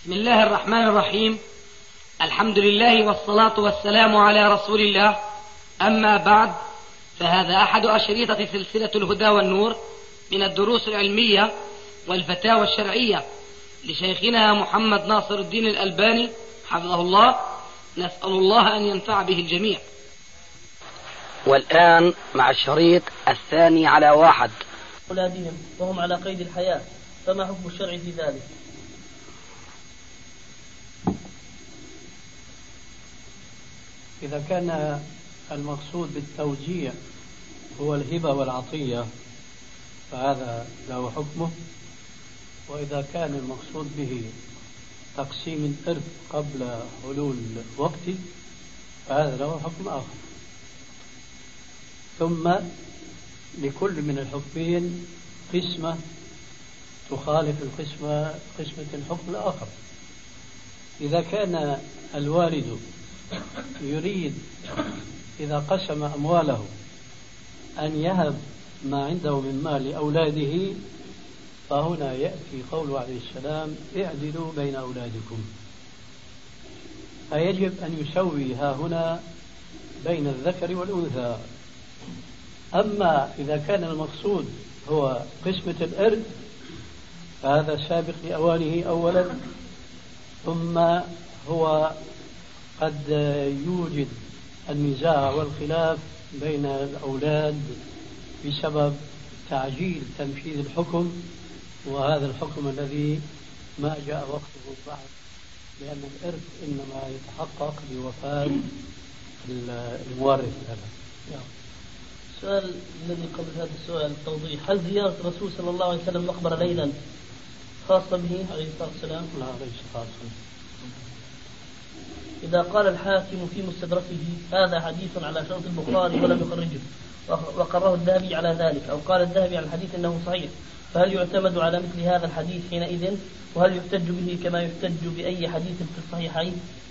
بسم الله الرحمن الرحيم. الحمد لله والصلاة والسلام على رسول الله. أما بعد، فهذا أحد أشريطة سلسلة الهدى والنور من الدروس العلمية والفتاوى الشرعية لشيخنا محمد ناصر الدين الألباني حفظه الله. نسأل الله أن ينفع به الجميع. والآن مع الشريط الثاني على 1. أولادهم وهم على قيد الحياة، فما حكم الشرع في ذلك؟ إذا كان المقصود بالتوجيه هو الهبة والعطية فهذا له حكمه، وإذا كان المقصود به تقسيم الإرث قبل حلول وقته فهذا له حكم آخر. ثم لكل من الحكمين قسمة تخالف قسمة الحكم الآخر. إذا كان الوالد يريد إذا قسم أمواله أن يهب ما عنده من مال لأولاده، فهنا يأتي قوله عليه السلام: اعدلوا بين أولادكم. فيجب أن يسوي ها هنا بين الذكر والأنثى. أما إذا كان المقصود هو قسمة الإرث فهذا سابق لأوانه أولا، ثم هو قد يوجد النزاع والخلاف بين الأولاد بسبب تعجيل تنفيذ الحكم، وهذا الحكم الذي ما جاء وقته بعد، لأن الإرث إنما يتحقق بوفاة المورث. هذا السؤال الذي قبل هذا السؤال توضيح: هل زيارة الرسول صلى الله عليه وسلم المقبرة ليلا خاصة به عليه الصلاة والسلام؟ لا، ليس خاصة. إذا قال الحاكم في مستدركه هذا حديث على شرط البخاري ولم يخرجه وقرره الذهبي على ذلك، أو قال الذهبي عن الحديث أنه صحيح، فهل يعتمد على مثل هذا الحديث حينئذ؟ وهل يحتج به كما يحتج بأي حديث في الصحيحين؟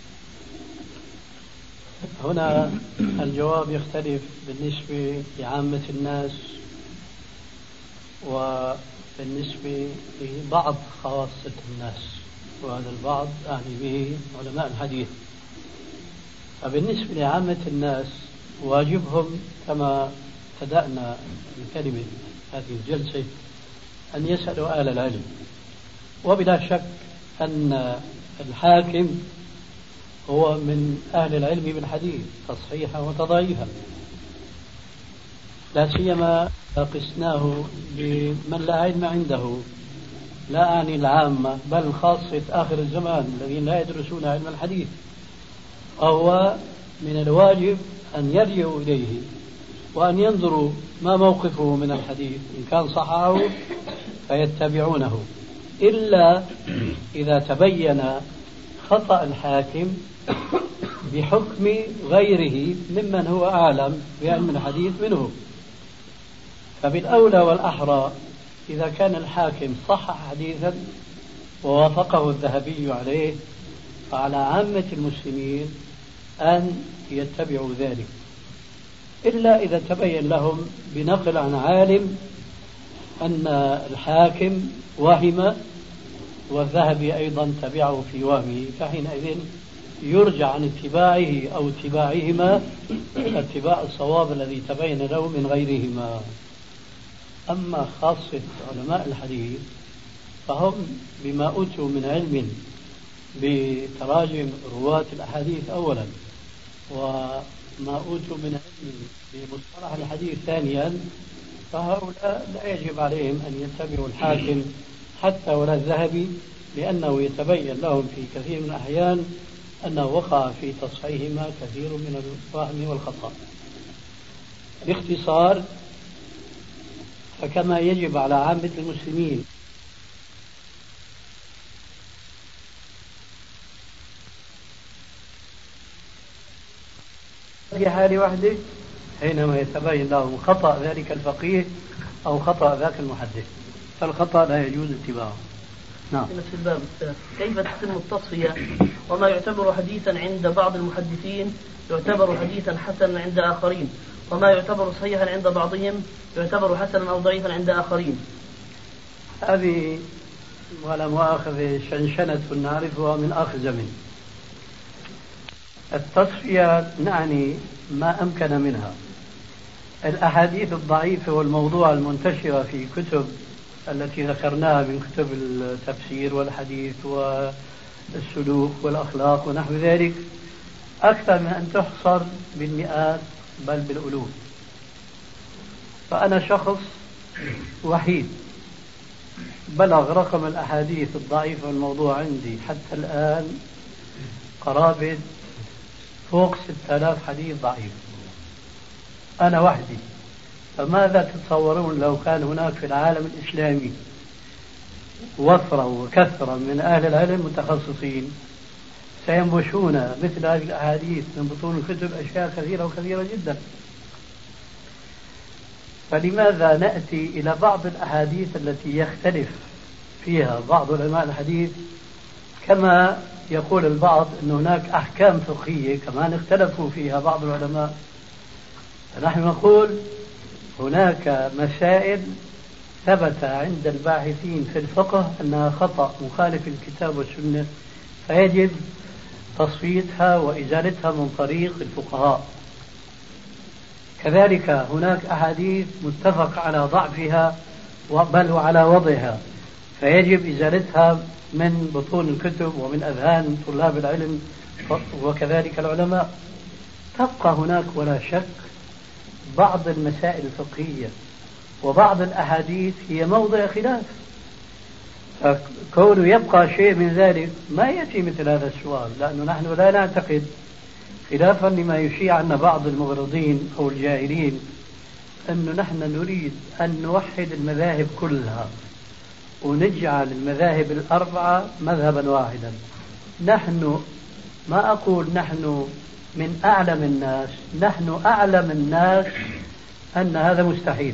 هنا الجواب يختلف بالنسبة لعامة الناس وبالنسبة لبعض خواصة الناس، وهذا البعض أعني به علماء الحديث. فبالنسبة لعامة الناس واجبهم كما بدأنا بكلمة هذه الجلسة أن يسألوا أهل العلم، وبلا شك أن الحاكم هو من أهل العلم بالحديث تصحيحا وتضعيفا، لا سيما قسناه بمن لا علم عنده، لا أعني العامة بل خاصة آخر الزمان الذين لا يدرسون علم الحديث. فهو من الواجب أن يرجعوا إليه وأن ينظروا ما موقفه من الحديث، إن كان صححه فيتبعونه، إلا إذا تبين خطأ الحاكم بحكم غيره ممن هو أعلم بعلم الحديث منه. فبالأولى والأحرى إذا كان الحاكم صحح حديثا ووافقه الذهبي عليه، فعلى عامة المسلمين أن يتبعوا ذلك، إلا إذا تبين لهم بنقل عن عالم أن الحاكم وهم والذهبي أيضا تبعه في وهمه، فحينئذ يرجع عن اتباعه أو اتباعهما اتباع الصواب الذي تبين له من غيرهما. أما خاصة علماء الحديث فهم بما أوتوا من علم بتراجم رواة الأحاديث أولا، وما أوتوا من علم بمصطلح الحديث ثانيا، فهؤلاء لا يجب عليهم أن يتبعوا الحاكم حتى ولا الذهبي، لأنه يتبين لهم في كثير من الأحيان أنه وقع في تصحيحهما كثير من الوهم والخطأ. باختصار، فكما يجب على عامة المسلمين في حال واحدة حينما يتبين لهم خطأ ذلك الفقيه أو خطأ ذاك المحدث، فالخطأ لا يجوز اتباعه. نعم. في نفس الباب كيف تتم التصفية؟ وما يعتبر حديثا عند بعض المحدثين يعتبر حديثا حسنا عند آخرين، وما يعتبر صحيحا عند بعضهم يعتبر حسنا أو ضعيفا عند آخرين. هذه ولا مؤاخذة شنشنة نعرفها من أخزم. التصفية نعني ما أمكن منها. الأحاديث الضعيفة والموضوع المنتشرة في كتب التي ذكرناها من كتب التفسير والحديث والسلوك والأخلاق ونحو ذلك أكثر من أن تحصر بالمئات بل بالألوف. فأنا شخص وحيد بلغ رقم الأحاديث الضعيفة والموضوع عندي حتى الآن قرابة فوق 6000 حديث ضعيف، أنا وحدي. فماذا تتصورون لو كان هناك في العالم الإسلامي وفرة وكثرة من أهل العلم متخصصين سينبشون مثل هذه الأحاديث من بطون الكتب أشياء كثيرة وكثيرة جدا. فلماذا نأتي إلى بعض الأحاديث التي يختلف فيها بعض علماء الحديث، كما يقول البعض أن هناك أحكام فقهية كمان اختلفوا فيها بعض العلماء. فنحن نقول هناك مسائل ثبت عند الباحثين في الفقه أنها خطأ مخالف الكتاب والسنة، فيجب تصفيتها وإزالتها من طريق الفقهاء. كذلك هناك أحاديث متفق على ضعفها بل وعلى وضعها، فيجب إزالتها من بطون الكتب ومن أذهان طلاب العلم وكذلك العلماء. تبقى هناك ولا شك بعض المسائل الفقهية وبعض الأحاديث هي موضع خلاف، فكونه يبقى شيء من ذلك ما يأتي مثل هذا السؤال، لأنه نحن لا نعتقد خلافا لما يشيع عنا بعض المغرضين أو الجاهلين أنه نحن نريد أن نوحد المذاهب كلها ونجعل المذاهب الأربعة مذهبا واحدا. نحن ما أقول نحن من أعلم الناس، نحن أعلم الناس أن هذا مستحيل.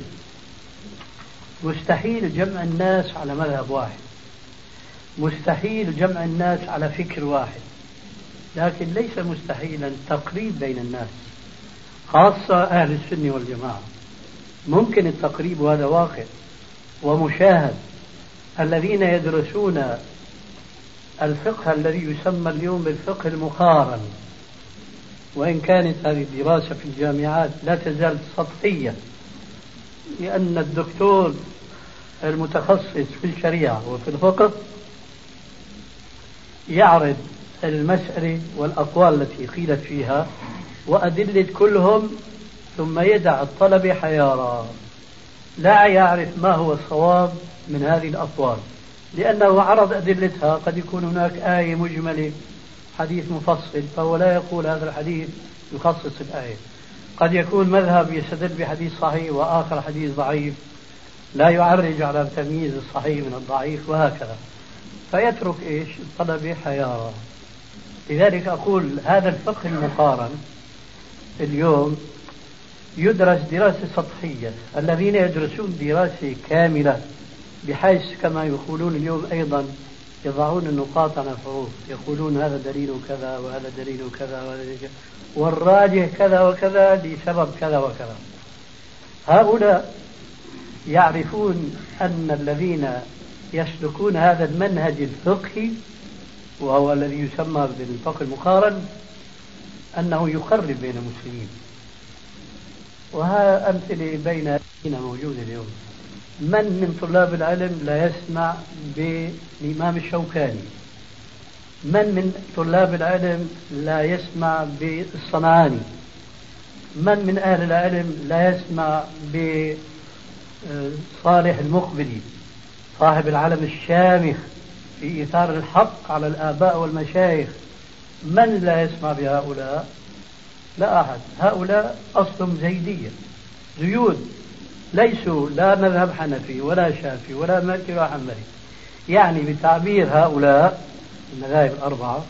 مستحيل جمع الناس على مذهب واحد، مستحيل جمع الناس على فكر واحد، لكن ليس مستحيلا تقريب بين الناس خاصة أهل السنة والجماعة. ممكن التقريب وهذا واقع ومشاهد. الذين يدرسون الفقه الذي يسمى اليوم بالفقه المقارن، وإن كانت هذه الدراسة في الجامعات لا تزال سطحية، لأن الدكتور المتخصص في الشريعة وفي الفقه يعرض المسألة والأقوال التي قيلت فيها وأدلة كلهم، ثم يدع الطلبة حيارى لا يعرف ما هو الصواب من هذه الأقوال، لأنه عرض أدلتها. قد يكون هناك آية مجملة، حديث مفصل، فهو لا يقول هذا الحديث يخصص الآية. قد يكون مذهب يستدل بحديث صحيح وآخر حديث ضعيف، لا يعرج على تمييز الصحيح من الضعيف وهكذا، فيترك الطلبة حيارى. لذلك أقول هذا الفقه المقارن اليوم يدرس دراسة سطحية. الذين يدرسون دراسة كاملة بحيث كما يقولون اليوم أيضا يضعون النقاط على الحروف، يقولون هذا دليل كذا وهذا دليل كذا وهذا دليل كذا والراجح كذا وكذا لسبب كذا وكذا. هؤلاء يعرفون أن الذين يسلكون هذا المنهج الفقهي وهو الذي يسمى بالفقه المقارن أنه يقرب بين المسلمين. وها أمثلة بين موجودة اليوم. من طلاب العلم لا يسمع بالإمام الشوكاني؟ من طلاب العلم لا يسمع بالصنعاني؟ من أهل العلم لا يسمع بصالح المقبلي صاحب العلم الشامخ في إيثار الحق على الآباء والمشايخ؟ من لا يسمع بهؤلاء؟ لا أحد. هؤلاء أصلهم زيدية، زيود، ليسوا لا مذهب حنفي ولا شافعي ولا مالكي ولا حنبلي. يعني بتعبير هؤلاء المذاهب الأربعة،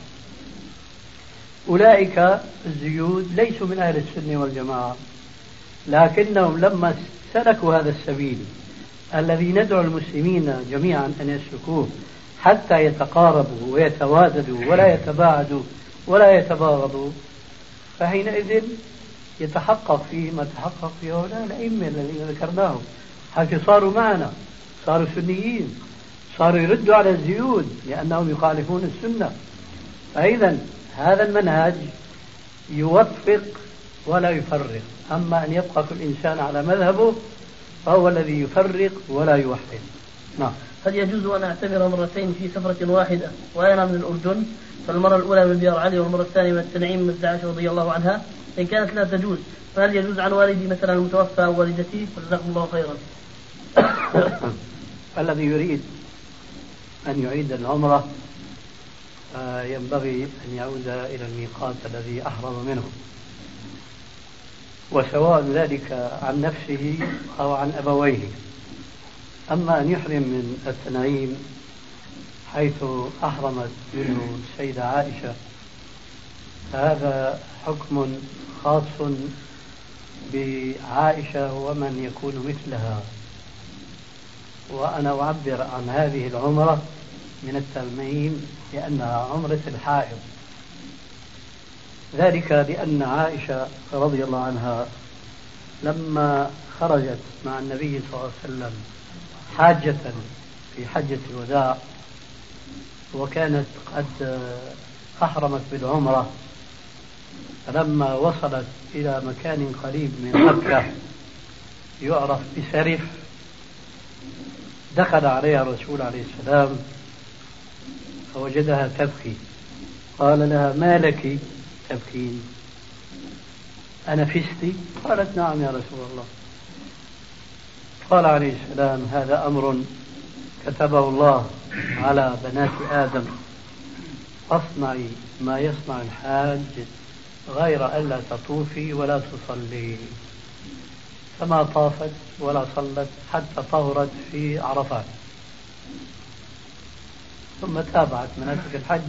أولئك الزيود ليسوا من أهل السنة والجماعة، لكنهم لما سلكوا هذا السبيل الذي ندعو المسلمين جميعا أن يسلكوه حتى يتقاربوا ويتواددوا ولا يتباعدوا ولا يتباغضوا، فحينئذ يتحقق فيه ما تحقق فيه هؤلاء الأئمة الذين ذكرناهم، حتى صاروا معنا، صاروا سنيين، صاروا يردوا على الزيود لأنهم يخالفون السنة. فإذا هذا المنهج يوفق ولا يفرق، أما أن يبقى كل إنسان على مذهبه فهو الذي يفرق ولا يوحد. نعم. هل يجوز أن أعتمر مرتين في سفرة واحدة وأنا من الأردن؟ فالمرة الأولى من بيار علي والمرة الثانية من التنعيم من الداعش رضي الله عنها. إن كانت لا تجوز فهل يجوز عن والدي مثلا المتوفى أو والدتي؟ جزاكم الله خيرا. الذي يريد أن يعيد العمرة ينبغي أن يعود إلى الميقات الذي أحرم منه، وسواء ذلك عن نفسه أو عن أبويه. أما أن يحرم من التنعيم حيث أحرمت منه السيدة عائشة فهذا حكم خاص بعائشة ومن يكون مثلها، وأنا أعبر عن هذه العمرة من التنعيم لأنها عمرة الحائض، ذلك لأن عائشة رضي الله عنها لما خرجت مع النبي صلى الله عليه وسلم حاجة في حجة الوداع وكانت قد أحرمت بالعمرة، فلما وصلت إلى مكان قريب من مكة يعرف بسرف دخل عليها الرسول عليه السلام فوجدها تبكي، قال لها: ما لك تبكين؟ أنفستي؟ قالت: نعم يا رسول الله. قال عليه السلام: هذا أمر كتبه الله على بنات آدم، فاصنعي ما يصنع الحاج غير ألا تطوفي ولا تصلي. فما طافت ولا صلت حتى طهرت في عرفات، ثم تابعت مناسك الحج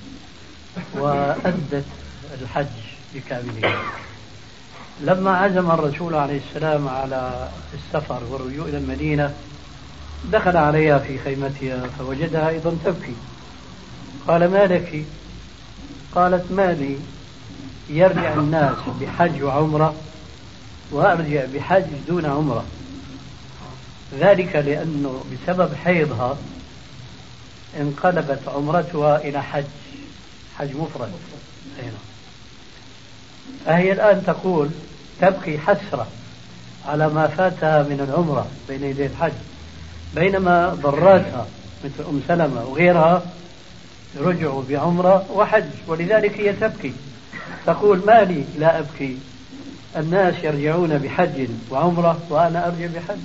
وأدت الحج بكامله. لما عزم الرسول عليه السلام على السفر والرجوع إلى المدينة دخل عليها في خيمتها فوجدها أيضا تبكي، قال: ما لك؟ قالت: ما لي يرجع الناس بحج وعمرة وأرجع بحج دون عمرة، ذلك لأنه بسبب حيضها انقلبت عمرتها إلى حج مفرد. فهي الآن تقول تبكي حسرة على ما فاتها من العمرة بين يدي الحج، بينما ضراتها مثل أم سلمة وغيرها رجعوا بعمرة وحج، ولذلك هي تبكي تقول: ما لي لا أبكي، الناس يرجعون بحج وعمرة وأنا أرجع بحج.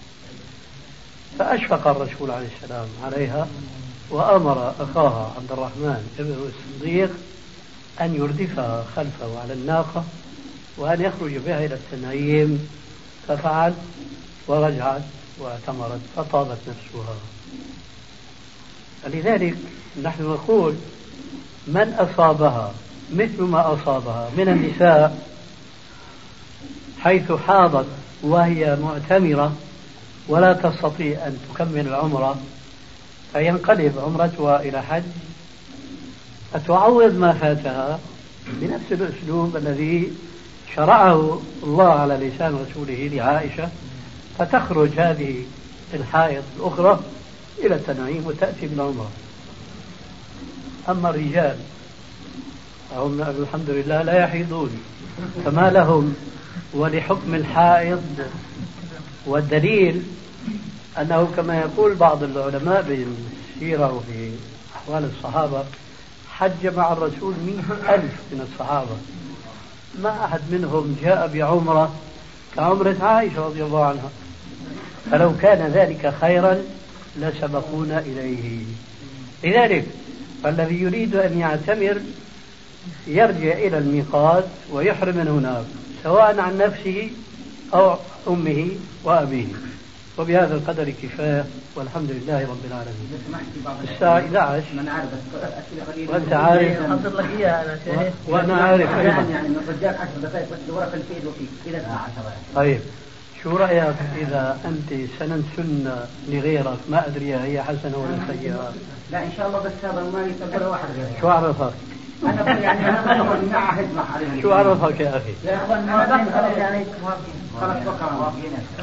فأشفق الرسول عليه السلام عليها وأمر أخاها عبد الرحمن بن الصديق أن يردفها خلفه على الناقة وأن يخرج بها إلى التنعيم، ففعل ورجعت واعتمرت فطابت نفسها. فلذلك نحن نقول: من أصابها مثل ما أصابها من النساء حيث حاضت وهي معتمرة ولا تستطيع أن تكمل العمرة فينقلب عمرتها إلى حج، فتعوض ما فاتها بنفس الأسلوب الذي شرعه الله على لسان رسوله لعائشة، فتخرج هذه الحائض الأخرى إلى التنعيم وتأتي بالعمرة. أما الرجال هم الحمد لله لا يحيضون، فما لهم ولحكم الحائض؟ والدليل أنه كما يقول بعض العلماء بالسيرة وفي أحوال الصحابة: حج مع الرسول 100,000 من الصحابة، ما أحد منهم جاء بعمرة كعمرة عائشة رضي الله عنها، فلو كان ذلك خيرا لسبقونا إليه. لذلك فالذي يريد أن يعتمر يرجع إلى الميقات ويحرم من هناك سواء عن نفسه أو أمه وأبيه. وبهذا القدر كفاية، والحمد لله رب العالمين. الساعة 11 وأنت عارف وأنا عارف أيضا. طيب شو رأيك إذا أنت سنن سنة لغيرك ما أدري هي حسنة ولا سيئة؟ لا إن شاء الله، بس هذا ما يقدر واحد غيره. شو عرفك؟ أنا يعني أنا ما عهد مع عليهم. شو عرفك يا أخي؟ يا أخوان ما خلص يعني خلص بقرة.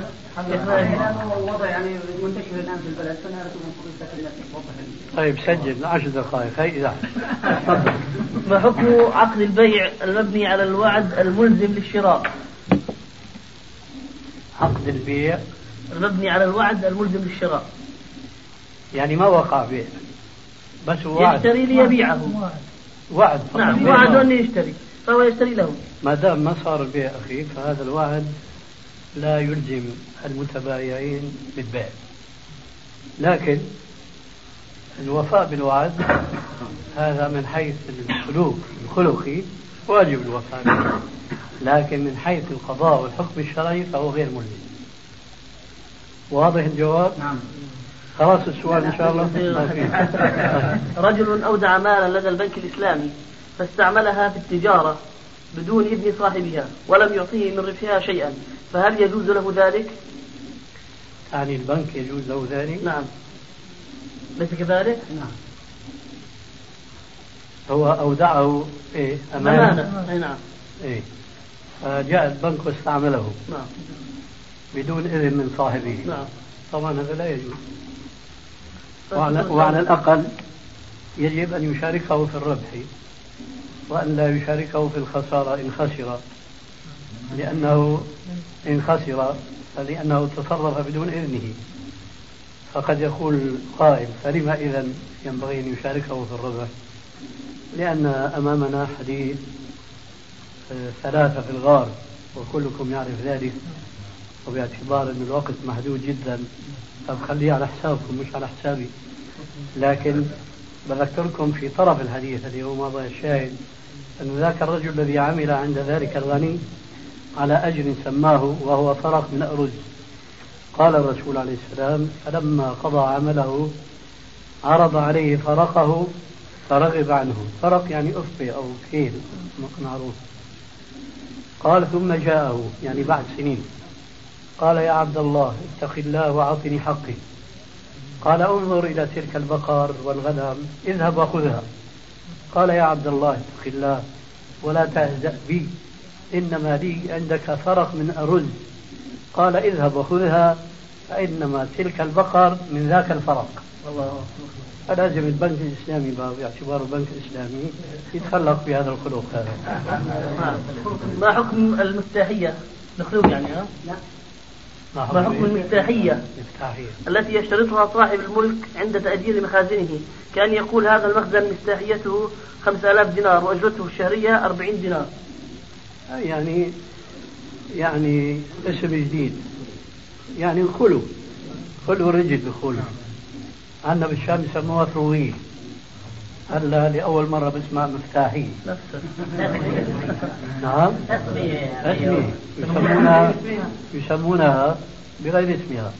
الوضع يعني منتشر الآن في البلد فنرجو من فضيلتك أن توضح. طيب سجل 10 دقائق هي إذا. ما حكم عقد البيع المبني على الوعد الملزم للشراء؟ عقد البيع المبني على الوعد الملزم للشراء يعني ما وقع بيع بس هو وعد. يشتري ليبيعه. وعد. نعم وعد أن يشتري فهو يشتري له. ما دام ما صار البيع أخي فهذا الوعد لا يلزم المتبايعين بالبيع، لكن الوفاء بالوعد هذا من حيث السلوك الخلقي واجب الوفاء به، لكن من حيث القضاء والحكم الشرعي فهو غير ملزم. واضح الجواب؟ نعم. خلاص السؤال إن شاء الله. رجل أودع مالا لدى البنك الإسلامي فاستعملها في التجارة بدون إذن صاحبها ولم يعطيه من ربحها شيئا، فهل يجوز له ذلك؟ يعني البنك يجوز له ذلك؟ نعم. ليس كذلك؟ نعم. هو أودعه إيه؟ أمانة. نعم. إيه. فجاء البنك واستعمله. نعم. بدون إذن من صاحبه. نعم. طبعا هذا لا يجوز. وعلى الأقل يجب أن يشاركه في الربح وأن لا يشاركه في الخسارة إن خسر، لأنه إن خسر فلأنه تصرف بدون إذنه. فقد يقول قائل فلما إذن ينبغي أن يشاركه في الربح؟ لأن أمامنا حديث 3 في الغار وكلكم يعرف ذلك، وباعتبار أن الوقت محدود جدا فبخليه على حسابكم مش على حسابي، لكن بذكركم في طرف الحديث اللي هو موضوع الشاهد أن ذاك الرجل الذي عمل عند ذلك الغني على أجر سماه وهو فرق من أرز. قال الرسول عليه السلام فلما قضى عمله عرض عليه فرقه فرغب عنه. فرق يعني أفقي أو كيل معروف. قال ثم جاءه يعني بعد سنين قال يا عبد الله اتق الله وأعطني حقي. قال انظر إلى تلك البقر والغنم اذهب وخذها. قال يا عبد الله اتق الله ولا تهزأ بي إنما لي عندك فرق من أرز. قال اذهب وخذها فإنما تلك البقر من ذاك الفرق. الله. فلازم البنك الإسلامي باعتباره البنك الإسلامي يتخلق بهذا الخلق هذا. ما حكم المفتاحية نخلوه يعني ما حكم المفتاحية التي يشترطها صاحب الملك عند تأجير مخازنه؟ كان يقول هذا المخزن مفتاحيته 5000 دينار وأجرته الشهرية 40 دينار. يعني اسم جديد يعني خلو رجل بخلو. عندنا بالشام يسموها ثروية. هلا لأول مرة بسمع مفتاحية. نعم اسمية يسمونها بغير اسمها.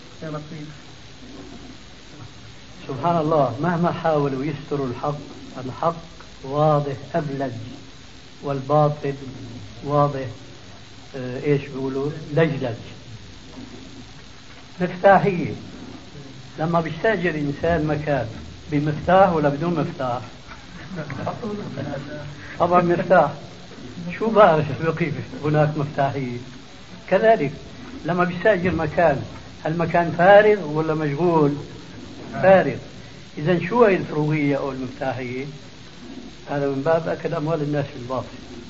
سبحان الله مهما حاولوا يستروا الحق واضح أبلج والباطل واضح ايش بيقولوا لجلج. مفتاحية لما بيستأجر إنسان مكان بمفتاح ولا بدون مفتاح؟ طبعا مفتاح. شو بعرف بقيف هناك مفتاحية. كذلك لما بيستأجر مكان المكان فارغ ولا مشغول؟ فارغ. إذا شو هي الفروغية أو المفتاحية؟ هذا من باب أكل أموال الناس بالباطل.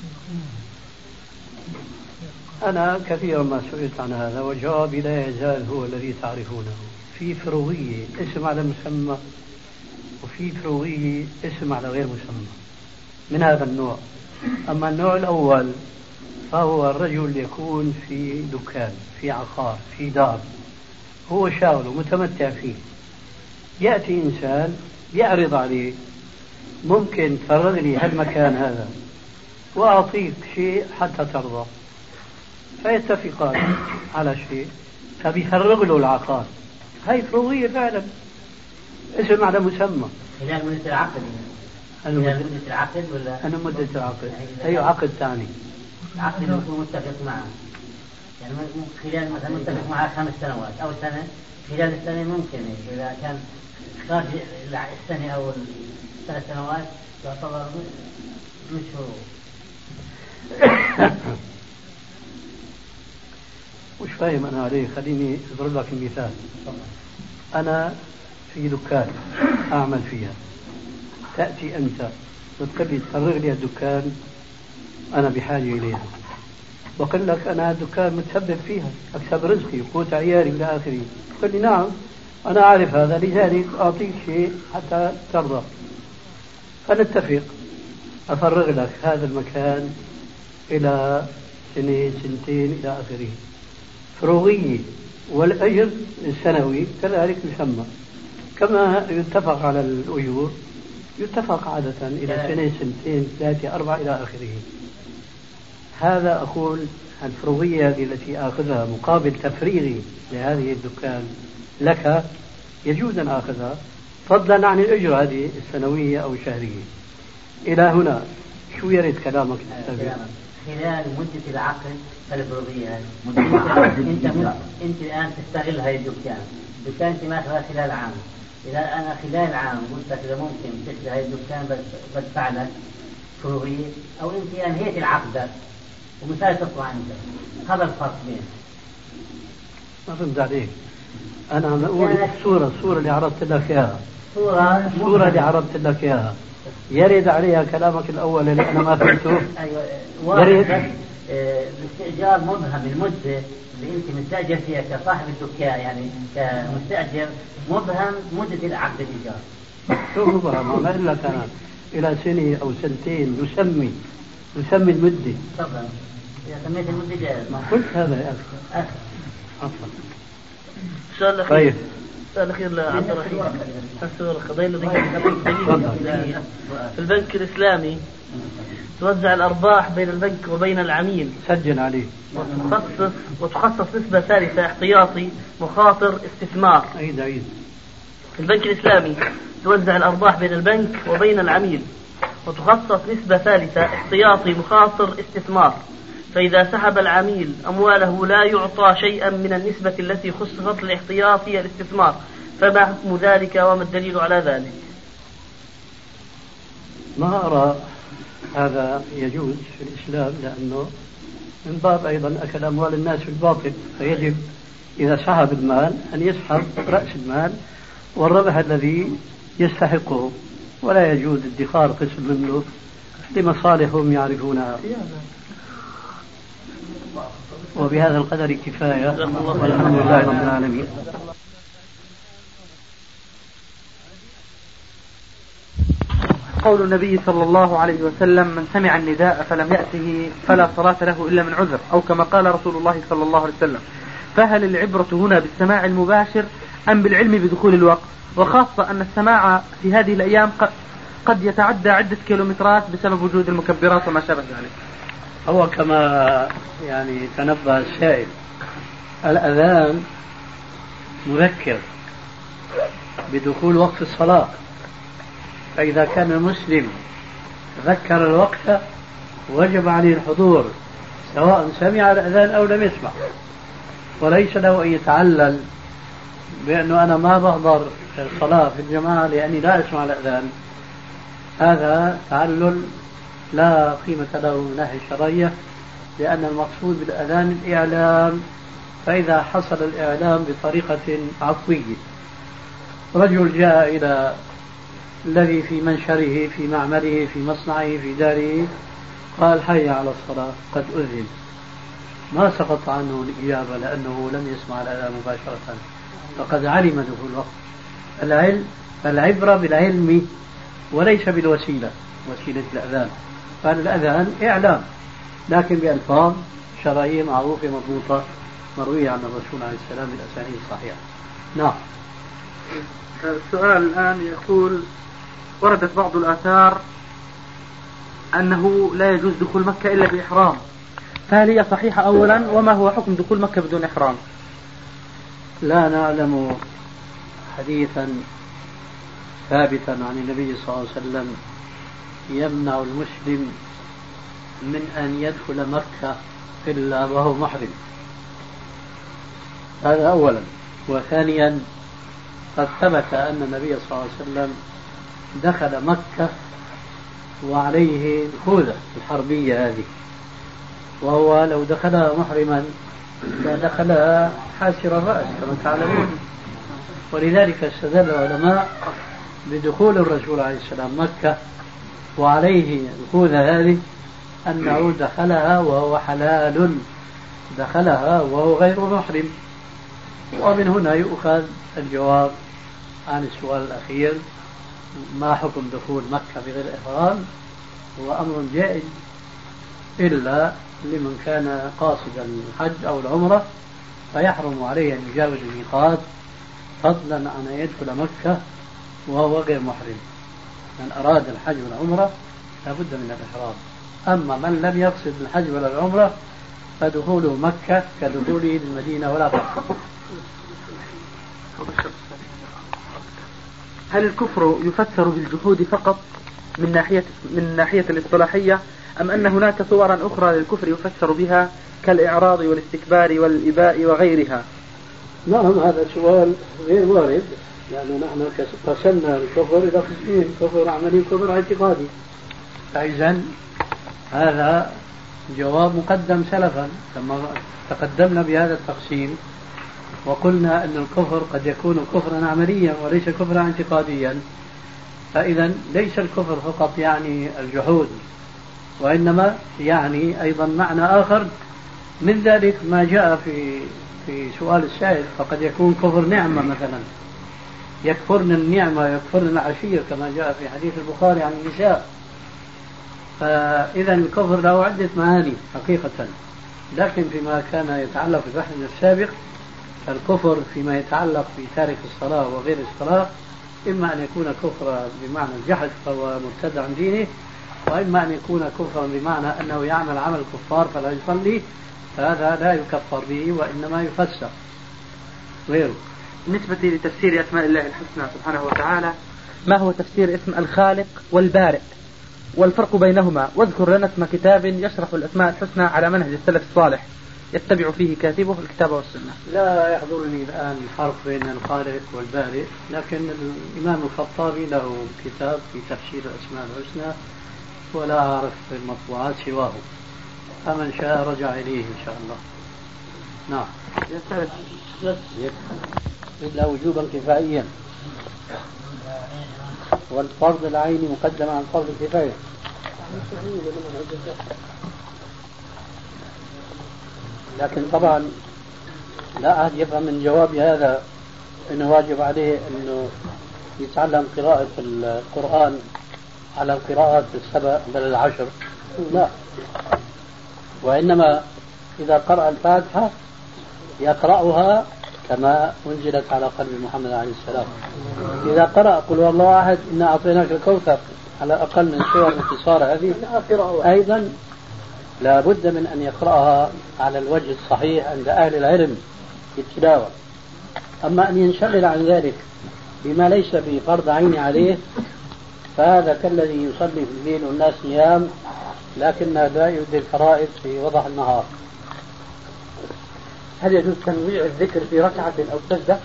أنا كثيرا ما سئلت عن هذا وجوابي لا يزال هو الذي تعرفونه. في فروغية اسم على مسمى وفي فروغية اسم على غير مسمى من هذا النوع. أما النوع الأول فهو الرجل يكون في دكان في عقار في دار هو شاغل ومتمتع فيه. يأتي إنسان يعرض عليه ممكن تفرغ لي هالمكان هذا وأعطيك شيء حتى ترضى. فيتفقان على شيء فبيفرغ له العقار. هاي فروغية فعلا اسم على مسمى. خلال مدة العقد خلال مدة العقد ولا أنا مدة العقد أي عقد ثاني العقد اللي يكون متفق معه يعني خلال مثلا متفق معه 5 سنوات أو سنة. خلال السنة ممكن إذا كان خارج السنة أو 3 سنوات يعتبر مش هو. مش فاهم أنا عليه. خليني أضرب لك مثال. أنا في دكان أعمل فيها، تأتي أنت وتقول لي تفرغ لي الدكان، أنا بحاجة إليها، بقول لك أنا الدكان متسبب فيها، أكسب رزقي وقوت عيالي إلى آخره. تقول لي نعم أنا أعرف هذا، لذلك أعطيك شيء حتى ترضى، فنتفق أفرغ لك هذا المكان إلى سنة سنتين إلى آخره. فروغية والأجر السنوي كذلك يسمى، كما يتفق على الأجور يتفق عادة إلى سنة سنتين ثلاثة أربعة إلى آخره. هذا أقول الفروغية التي آخذها مقابل تفريغي لهذه الدكان لك يجوز أن آخذها، فضلا عن الأجر هذه السنوية أو الشهرية. إلى هنا شو يريد كلامك السابق؟ خلال مدة العقد الفروضية أنت الآن تستغل هذه الدكان أنت ماخذها خلال عام. إذا أنا خلال عام قلت لك إذا ممكن تشتري هذه الدكان بدفع لك فروضية، أو أنت أنهيت العقد ومثال تطلع أنت، هذا الفرق بين. ما فهمت عليك. أنا عم أقول الصورة اللي عرضت لك إياها، الصورة اللي عرضت لك إياها يرد عليها كلامك الأول اللي أنا ما فهمته. أيوة يرد باستئجار مبهم المدة اللي أنت مستأجر فيها كصاحب الدكان، يعني كمستأجر مبهم مدة العقد الإيجار. شو مبهم؟ ما أقول لك أنا إلى سنة أو سنتين نسمي المدة. طبعا إذا سميت المدة جائز. قلت هذا يا أخي. عفوا. السؤال الأخير. طيب. السؤال الأخير لعبد الرحيم. السؤال القضية في البنك الإسلامي توزع الأرباح بين البنك وبين العميل. سجل عليه. وتخصص نسبة ثالثة احتياطي مخاطر استثمار. عيد. في البنك الإسلامي توزع الأرباح بين البنك وبين العميل، وتخصص نسبة ثالثة احتياطي مخاطر استثمار. فإذا سحب العميل أمواله لا يعطى شيئا من النسبة التي خصصت للاحتياطي الاستثمار، فما حكم ذلك وما الدليل على ذلك؟ ما أرى هذا يجوز في الإسلام، لأنه من باب أيضا أكل أموال الناس بالباطل، فيجب إذا سحب المال أن يسحب رأس المال والربح الذي يستحقه، ولا يجوز ادخار قسم منه لمصالحهم يعرفونها. وبهذا القدر كفاية، والحمد لله رب العالمين. قول النبي صلى الله عليه وسلم: من سمع النداء فلم يأته فلا صلاة له إلا من عذر، أو كما قال رسول الله صلى الله عليه وسلم. فهل العبرة هنا بالسماع المباشر أم بالعلم بدخول الوقت؟ وخاصة أن السماع في هذه الأيام قد يتعدى عدة كيلومترات بسبب وجود المكبرات وما شابه ذلك. هو كما تنبه السائل، الأذان مذكر بدخول وقت الصلاة، فإذا كان المسلم ذكر الوقت وجب عليه الحضور سواء سمع الأذان أو لم يسمع، وليس له أن يتعلل بأنه أنا ما بحضر الصلاة في الجماعة لأني لا أسمع الأذان. هذا تعلل لا قيمة له من ناحية الشرعية، لأن المقصود بالأذان الإعلام، فإذا حصل الإعلام بطريقة عفوية، رجل جاء إلى الذي في منشره في معمله في مصنعه في داره قال: حي على الصلاة قد أذن، ما سقط عنه الإجابة لأنه لم يسمع الأذان مباشرة، فقد علم دخول الوقت. فالعبرة بالعلم وليس بالوسيلة، وسيلة الأذان. فالأذان إعلام لكن بألفاظ شرعية معروفة مضبوطة مروية عن الرسول عليه السلام بالأسانيد الصحيحة. نعم. السؤال الآن يقول: وردت بعض الآثار أنه لا يجوز دخول مكة إلا بإحرام، فهل هي صحيحة أولا؟ وما هو حكم دخول مكة بدون إحرام؟ لا نعلم حديثا ثابتا عن النبي صلى الله عليه وسلم يمنع المسلم من أن يدخل مكة إلا وهو محرم. هذا أولا. وثانيا، قد ثبت أن النبي صلى الله عليه وسلم دخل مكة وعليه الخوذة الحربية هذه، وهو لو دخلها محرما لدخلها حاسر الرأس كما تعلمون. ولذلك استدل العلماء بدخول الرسول عليه السلام مكة وعليه الخوذة هذه أنه دخلها وهو حلال، دخلها وهو غير محرم. ومن هنا يؤخذ الجواب عن السؤال الأخير: ما حكم دخول مكة بغير إحرام؟ هو أمر جائز إلا لمن كان قاصدا الحج أو العمرة، فيحرم عليه أن يجاوز الميقات فضلا عن أن يدخل مكة وهو غير محرم. من أراد الحج والعمرة لابد من الإحرام. أما من لم يقصد الحج ولا العمرة فدخوله مكة كدخوله للمدينة ولا فرق. هل الكفر يفسر بالجحود فقط من ناحية الاصطلاحية، أم أن هناك صورا أخرى للكفر يفسر بها كالإعراض والاستكبار والإباء وغيرها؟ نعم، هذا سؤال غير وارد، لأنه نحن قسمنا الكفر إلى قسمين: كفر عملي وكفر اعتقادي. فإذا هذا جواب مقدم سلفا، كما تقدمنا بهذا التقسيم وقلنا أن الكفر قد يكون كفرا عمليا وليس كفرا اعتقاديا. فإذا ليس الكفر فقط يعني الجحود، وإنما يعني أيضا معنى آخر من ذلك ما جاء في سؤال السائل. فقد يكون كفر نعمة مثلا، يكفرن النعمة يكفرن العشير كما جاء في حديث البخاري عن النساء. فإذا الكفر له عدة معاني حقيقة. لكن فيما كان يتعلق ببحثنا السابق، الكفر فيما يتعلق بتارك الصلاة وغير الصلاة إما أن يكون كفرا بمعنى الجحد فهو مرتد عن دينه، وإما أن يكون كفرا بمعنى أنه يعمل عمل الكفار فلا يصلي، فهذا لا يكفر به وإنما يفسر غيره. بالنسبة لتفسير أسماء الله الحسنى سبحانه وتعالى، ما هو تفسير اسم الخالق والبارئ والفرق بينهما؟ واذكر لنا اسم كتاب يشرح الأسماء الحسنى على منهج السلف الصالح يتبع فيه كاتبه الكتاب والسنة. لا يحضرني الآن الفرق بين الخالق والبارئ، لكن الإمام الخطابي له كتاب في تفسير الأسماء الحسنى ولا أعرف المطبوعات سواه، فمن شاء رجع إليه إن شاء الله. نعم. إلا وجوبا كفائيا، والفرض العيني مقدم عن فرض الكفاية. لكن طبعا لا أحد يفهم من جوابي هذا أنه واجب عليه أنه يتعلم قراءة القرآن على القراءات السبع بل 10، لا، وإنما إذا قرأ الفاتحة يقرأها كما أنزلت على قلب محمد عليه السلام. إذا قرأ قل هو الله أحد إنا أعطيناك الكوثر على أقل من سور الاختصار هذه أيضا لا بد من أن يقرأها على الوجه الصحيح عند أهل العلم في التلاوة. أما أن ينشغل عن ذلك بما ليس بفرض عين عليه فهذا كالذي يصلي في الليل والناس نيام لكن لا يؤدي الفرائض في وضح النهار. هل يجوز تنويع الذكر في ركعة أو سجدة؟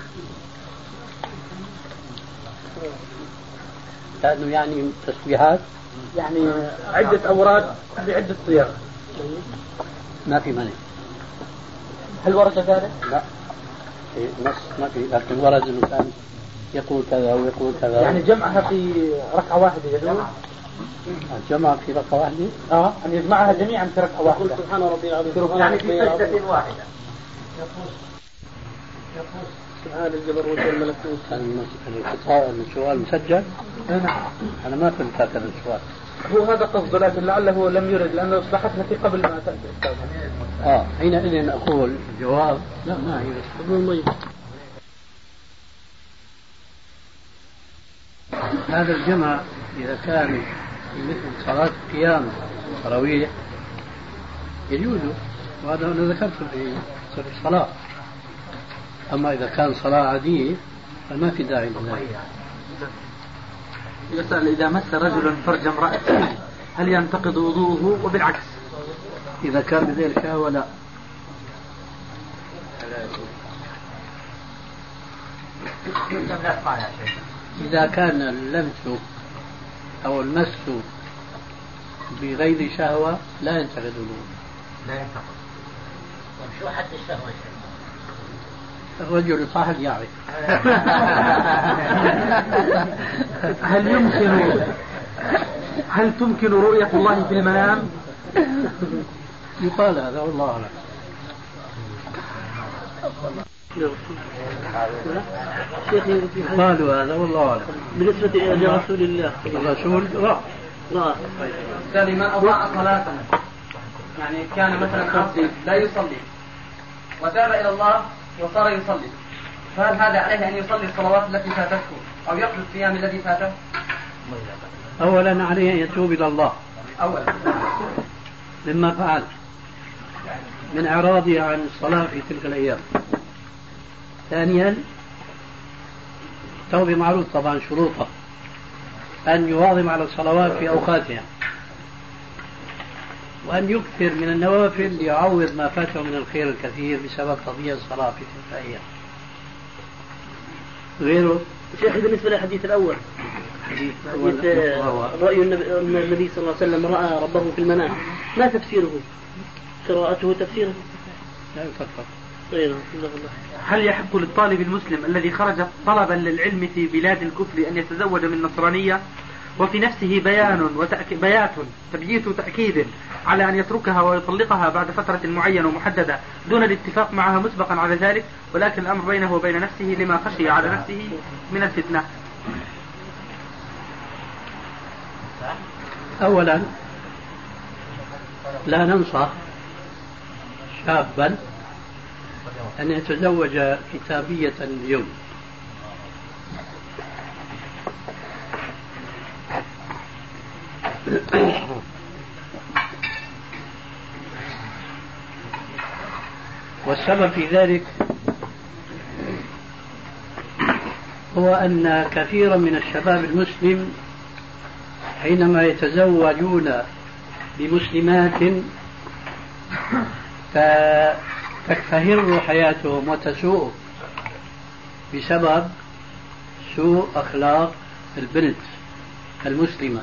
لأنه يعني تسبيحات، يعني عدة أوراد بعدة صيغ، ما في مانع. هل ورد ذلك؟ لا، نص ما في، لكن ورد الإنسان يقول كذا ويقول كذا. يعني جمعها في ركعة واحدة يجوز؟ الجمع في ركعة واحدة؟ أن يجمعها جميعا في ركعة واحدة. سبحان ربي العظيم يعني في سجدة واحدة. يقول سبحان الجبروت والملكوت. السؤال مسجل؟ أنا ما فهمت هذا السؤال. هو هذا قصده لكن لعله لم يرد لأنه إصلاحتنا في قبل ما تأتي. حينئذ أقول الجواب لا ما هي هذا الجمع إذا كان مثل صلاة القيام تراويح يجوز، وهذا أنا ذكرته في الصلاة. أما إذا كان صلاة عادية فما في داعي لذلك. يسأل إذا مس رجل فرج امرأته هل ينتقض وضوءه؟ وبالعكس إذا كان بذلك ولا. إذا كان اللمس أو المس بغير شهوة لا ينتقد الوضوء. لا ينتقد. شو حد الشهوة؟ الرجل صاحب يعرف. هل تمكن رؤية الله في المنام؟ يقال هذا والله أعلم. قالوا هذا والله أعلم. بالنسبة لرسول الله الرسول لا من أضاع صلاة، يعني كان مثلا عاصي لا يصلي وتاب إلى الله وصار يصلي، فهل هذا عليه أن يصلي الصلوات التي فاتته أو يقضي الصيام الذي فاته؟ أولا عليه أن يتوب إلى الله أولا مما فعل من إعراضه عن الصلاة في تلك الأيام. ثانيا التوبة معروف طبعا شروطه أن يواظب على الصلوات في أوقاتها، وأن يكثر من النوافل ليعوض ما فاته من الخير الكثير بسبب تضييع الصلاة في تلك الأيام. غيره شيخ بالنسبة للحديث الأول، حديث رأي النبي صلى الله عليه وسلم رأى ربه في المنام، ما تفسيره؟ قراءته تفسيره؟ لا يفكر. هل يحق للطالب المسلم الذي خرج طلبا للعلم في بلاد الكفر أن يتزوج من نصرانية وفي نفسه تبييت تأكيد على أن يتركها ويطلقها بعد فترة معينة ومحددة دون الاتفاق معها مسبقا على ذلك، ولكن الأمر بينه وبين نفسه لما خشي على نفسه من الفتنة؟ أولا لا ننصح شابا أن يتزوج كتابية اليوم، والسبب في ذلك هو أن كثيرا من الشباب المسلم حينما يتزوجون بمسلمات تكفهر حياتهم وتسوء بسبب سوء أخلاق البنت المسلمة،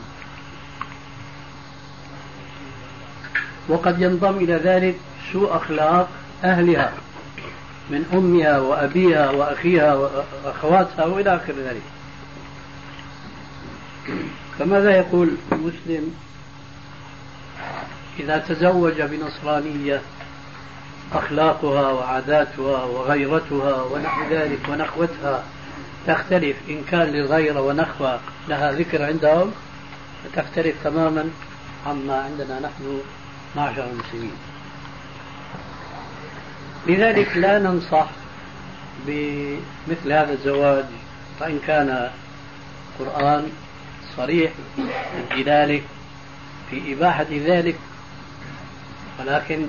وقد ينضم إلى ذلك سوء أخلاق أهلها من أمها وأبيها وأخيها وأخواتها وإلى آخر ذلك. فماذا يقول المسلم إذا تزوج بنصرانية أخلاقها وعاداتها وغيرتها ونحو ذلك ونخوتها تختلف، إن كان للغيرة ونخوة لها ذكر عندهم فتختلف تماما عما عندنا نحن معشر المسلمين. لذلك لا ننصح بمثل هذا الزواج، فإن كان القرآن صريح الدلالة في إباحة ذلك، ولكن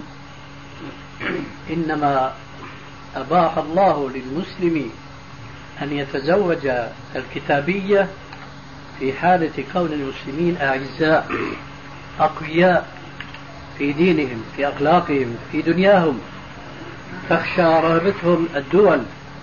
إنما أباح الله للمسلم أن يتزوج الكتابية في حالة كون المسلمين أعزاء أقوياء في دينهم في أخلاقهم في دنياهم، تخشى رهبتهم الدول.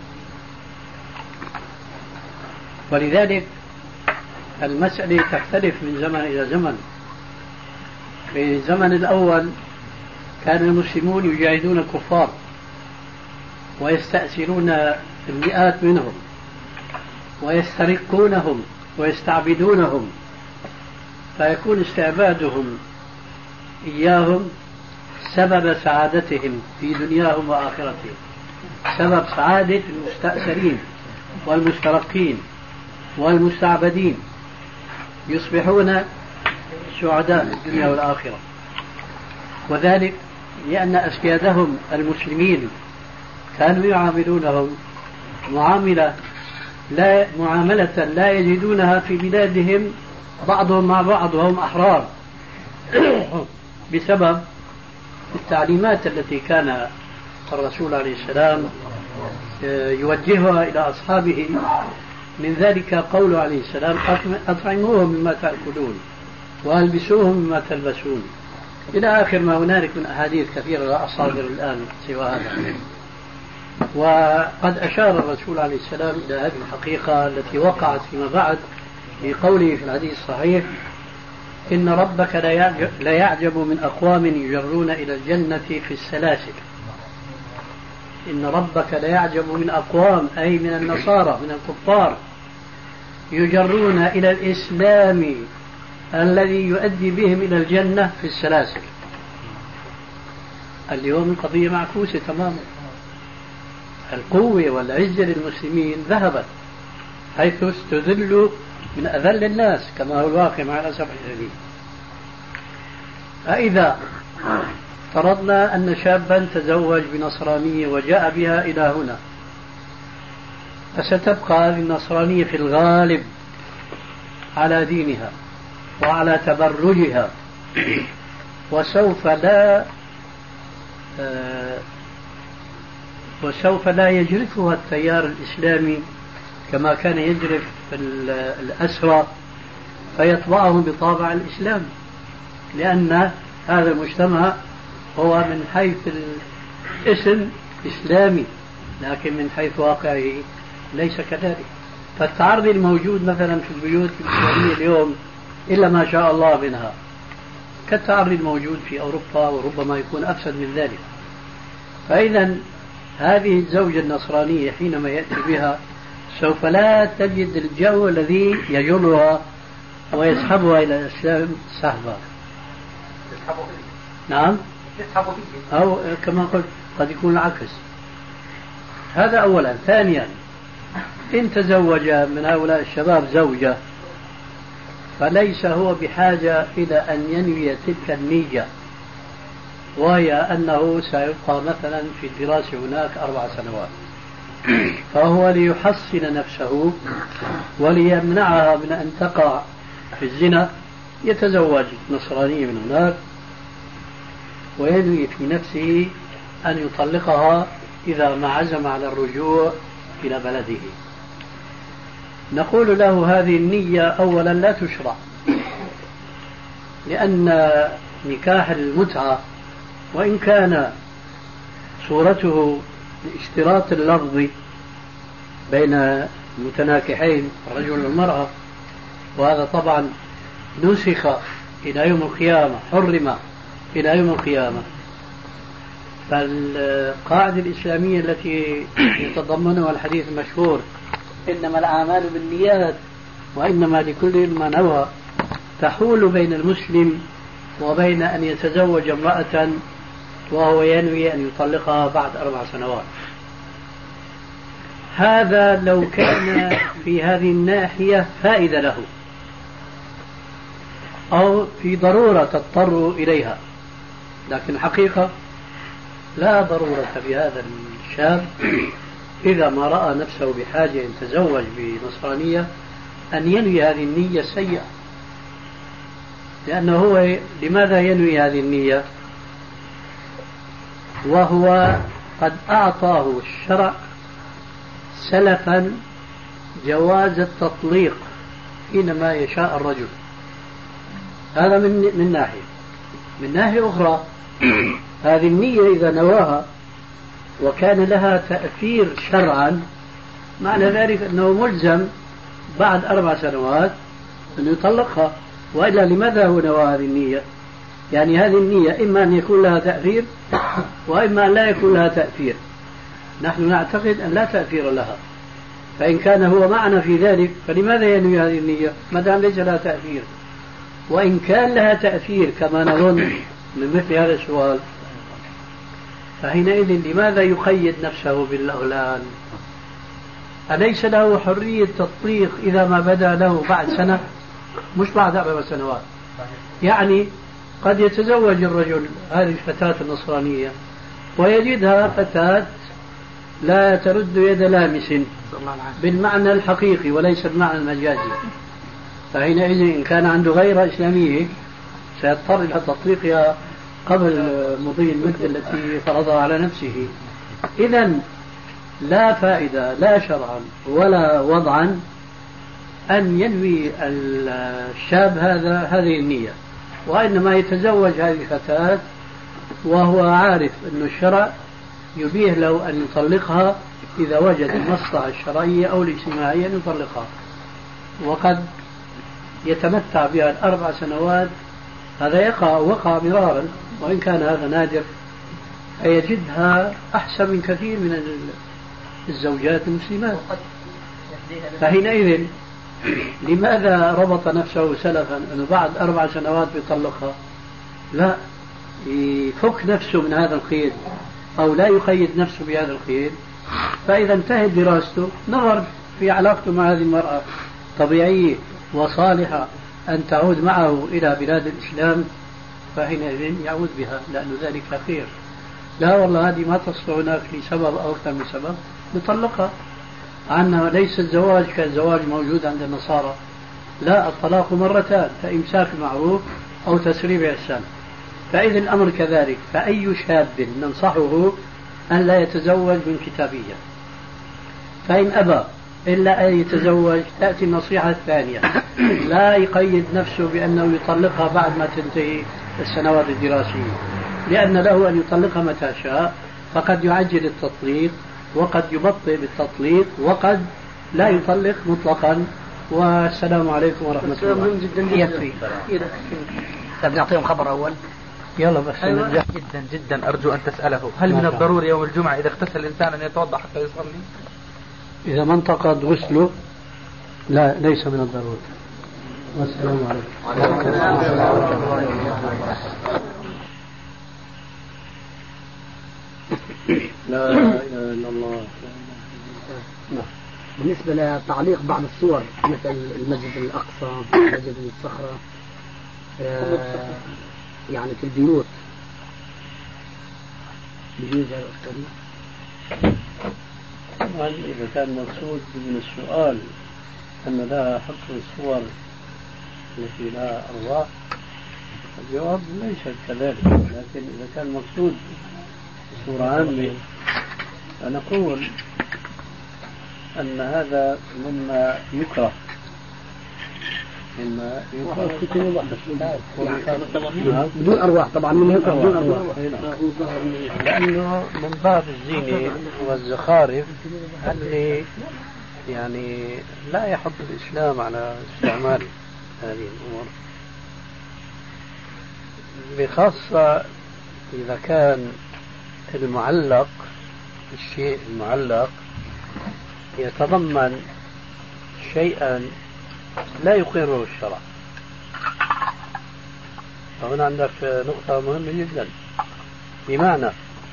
ولذلك المسألة تختلف من زمن إلى زمن. في الزمن الأول كان المسلمون يجاهدون الكفار ويستأسرون المئات منهم ويسترقونهم ويستعبدونهم، فيكون استعبادهم إياهم سبب سعادتهم في دنياهم وآخرتهم، سبب سعادة المستأسرين والمسترقين والمستعبدين، يصبحون سعداء في الدنيا والآخرة. وذلك لأن أسيادهم المسلمين كانوا يعاملونهم معاملة لا يجدونها في بلادهم بعضهم مع بعض وهم أحرار بسبب التعليمات التي كان الرسول عليه السلام يوجهها إلى أصحابه. من ذلك قوله عليه السلام: أطعموهم مما تأكلون وألبسوهم مما تلبسون، إلى آخر ما هنالك من أحاديث كثيرة لا أصادر الآن سوى هذا. وقد أشار الرسول عليه السلام إلى هذه الحقيقة التي وقعت فيما بعد بقوله في الحديث الصحيح: إن ربك لا يعجب من أقوام يجرون إلى الجنة في السلاسل. إن ربك لا يعجب من أقوام أي من النصارى من الكفار يجرون إلى الإسلام الذي يؤدي بهم إلى الجنة في السلاسل. اليوم القضية معكوسة تماما. القوة والعزة للمسلمين ذهبت حيث استذلوا من أذل الناس كما هو الواقع مع الأسف الشديد. فإذا افترضنا أن شابا تزوج بنصرانية وجاء بها إلى هنا، فستبقى هذه النصرانية في الغالب على دينها وعلى تبرجها، وسوف لا يجرفها التيار الإسلامي كما كان يجرف الأسرى فيطبعهم بطابع الإسلام، لأن هذا المجتمع هو من حيث الاسم إسلامي لكن من حيث واقعه ليس كذلك. فالتعرض الموجود مثلا في البيوت الإسلامية اليوم إلا ما شاء الله منها كالتعرض الموجود في أوروبا وربما يكون أفسد من ذلك. فإذا هذه الزوجة النصرانية حينما يأتي بها سوف لا تجد الجو الذي يجرها ويسحبها إلى الإسلام سحبا. نعم، أو كما قلت قد يكون العكس. هذا أولا. ثانيا، إن تزوج من هؤلاء الشباب زوجة فليس هو بحاجة إلى أن ينوي تلك النية، وهي أنه سيبقى مثلا في الدراسة هناك 4 سنوات، فهو ليحصن نفسه وليمنعها من أن تقع في الزنا يتزوج نصرانية من هناك وينوي في نفسه أن يطلقها إذا ما عزم على الرجوع إلى بلده. نقول له هذه النية أولا لا تشرع، لأن نكاح المتعة وإن كان صورته اشتراط اللفظ بين المتناكحين الرجل والمرأة، وهذا طبعا نسخ إلى يوم القيامة، حرم إلى يوم القيامة. فالقاعدة الإسلامية التي يتضمنها الحديث المشهور إنما الأعمال بالنيات وإنما لكل ما نوى تحول بين المسلم وبين أن يتزوج امرأة وهو ينوي أن يطلقها بعد 4 سنوات. هذا لو كان في هذه الناحية فائدة له أو في ضرورة تضطر إليها، لكن الحقيقة لا ضرورة في هذا الشاب إذا ما رأى نفسه بحاجة أن يتزوج بنصرانية أن ينوي هذه النية السيئة. لأنه هو لماذا ينوي هذه النية وهو قد أعطاه الشرع سلفا جواز التطليق حينما يشاء الرجل. هذا من ناحية. من ناحية أخرى هذه النية إذا نواها وكان لها تأثير شرعا معنى ذلك أنه ملزم بعد 4 سنوات أن يطلقها، وإلا لماذا هو نوى هذه النية؟ يعني هذه النية إما أن يكون لها تأثير وإما أن لا يكون لها تأثير. نحن نعتقد أن لا تأثير لها، فإن كان هو معنا في ذلك فلماذا ينوي هذه النية ما دام ليس لها تأثير؟ وإن كان لها تأثير كما نظن من مثل هذا السؤال فحينئذ لماذا يقيد نفسه بالأولان؟ أليس له حرية تطليق إذا ما بدا له بعد سنة مش بعد 4 سنوات؟ يعني قد يتزوج الرجل هذه الفتاة النصرانية ويجدها فتاة لا ترد يد لامس بالمعنى الحقيقي وليس المعنى المجازي، فحينئذ إن كان عنده غير إسلامية سيضطر إلى تطليقها قبل مضي المدة التي فرضها على نفسه. إذن لا فائدة لا شرعا ولا وضعا أن ينوي الشاب هذه النية، وإنما يتزوج هذه الفتاة وهو عارف أن الشرع يبيه له أن يطلقها إذا وجد المصلحة الشرعية أو الاجتماعية أن يطلقها. وقد يتمتع بها الأربع سنوات، هذا وقع مرارا، وإن كان هذا نادر، فيجدها أحسن من كثير من الزوجات المسلمات. فحينئذ لماذا ربط نفسه سلفا أنه بعد 4 سنوات بيطلقها؟ لا، يفك نفسه من هذا القيد أو لا يقيد نفسه بهذا القيد. فإذا انتهت دراسته نظر في علاقته مع هذه المرأة طبيعية وصالحة أن تعود معه إلى بلاد الإسلام، فحينئذ يعود بها، لأن ذلك خير. لا والله هذه ما تصلح هناك لسبب أو أكثر من سبب، نطلقها. عنا ليس الزواج كالزواج موجود عند النصارى، لا، الطلاق مرتان، فإمساك معروف أو تسريب إحسان. فإذا الأمر كذلك، فأي شاب ننصحه أن لا يتزوج من كتابية، فإن أبى إلا أن يتزوج تأتي النصيحة الثانية، لا يقيد نفسه بأنه يطلقها بعد ما تنتهي السنوات الدراسية، لأن له أن يطلقها متى شاء، فقد يعجل التطليق وقد يبطئ بالتطليق وقد لا يطلق مطلقا. والسلام عليكم ورحمة الله. يكفي. طيب نعطيهم خبر أول. يلا بس. أيوة. جدا جدا أرجو أن تسأله، هل من الضروري يوم الجمعة إذا اغتسل الإنسان أن يتوضأ حتى يصلي؟ إذا ما انتقد غسله لا، ليس من الضروري. والسلام عليكم. لا إله إلا الله. بالنسبة لتعليق بعض الصور مثل المسجد الأقصى، مسجد الصخرة، يعني في البيوت، بيجوز هذا الطريق؟ طبعا إذا كان مقصود من السؤال أن لا حق الصور التي لا أرواح، الجواب ليس كذلك. لكن إذا كان مقصود بصورة عامة فنقول أن هذا مما يكره، بدون أرواح طبعا، من يكره بدون أرواح، لأنه من باب الزينة والزخارف اللي يعني لا يحض الإسلام على استعمال هذه الأمور، بخاصة إذا كان المعلق، الشيء المعلق يتضمن شيئا لا يقره الشرع. فهنا عندك نقطة مهمة جدا، بمعنى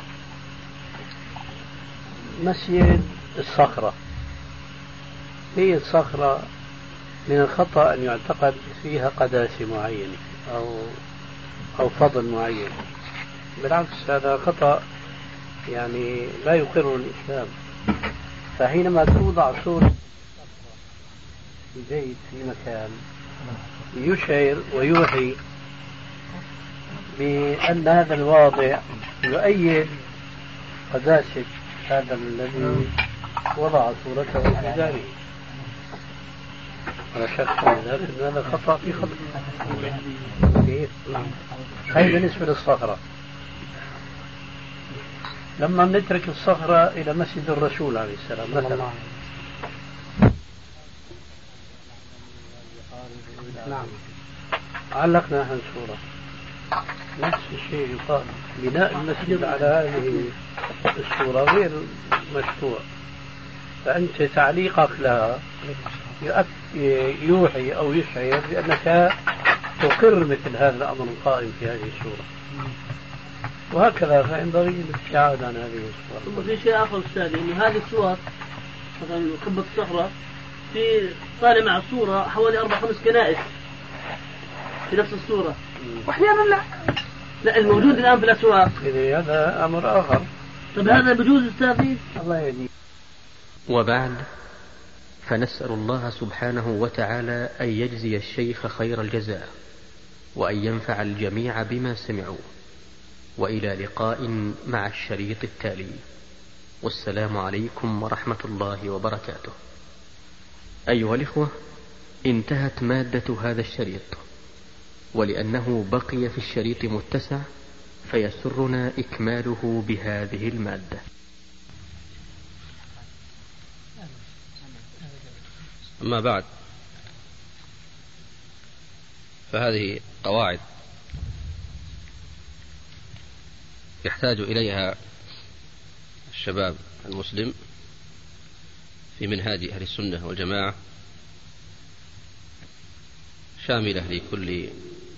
مسجد الصخرة، هي الصخرة من الخطأ أن يعتقد فيها قداسة معينة أو فضل معين، بالعكس هذا خطأ يعني لا يقره الإسلام. فحينما توضع صورة في بيت في مكان يشعر ويوحي بأن هذا الواضع يؤيد قداسة هذا الذي وضع صورته في داره، ولا شك أن هذا خطأ في خطأ. هذا بالنسبة للصخرة. لما نترك الصخرة إلى مسجد الرسول عليه السلام مثلا، نعم، علقنا عن صورة، نفس الشيء يقال، بناء المسجد على هذه الصورة غير مشروع، فأنت تعليقك لها يوحي أو يشعر بأنك تقر مثل هذا الأمر القائم في هذه الصورة، وهكذا فينبغي الابتعاد عن هذه الصور. وفي شيء آخر أستاذ، إنه هذه الصور مثلا قبة الصخرة في طالع مع الصورة حوالي 4-5 كنائس في نفس الصورة، وأحيانا لا الموجود الآن في الأسواق. هذا أمر آخر. طب هذا بجوز أستاذ؟ الله يهديك. وبعد، فنسأل الله سبحانه وتعالى أن يجزي الشيخ خير الجزاء، وأن ينفع الجميع بما سمعوا، وإلى لقاء مع الشريط التالي، والسلام عليكم ورحمة الله وبركاته. أيها الإخوة، انتهت مادة هذا الشريط، ولأنه بقي في الشريط متسع فيسرنا إكماله بهذه المادة. أما بعد، فهذه قواعد يحتاج إليها الشباب المسلم في منهاج أهل السنة والجماعة، شاملة لكل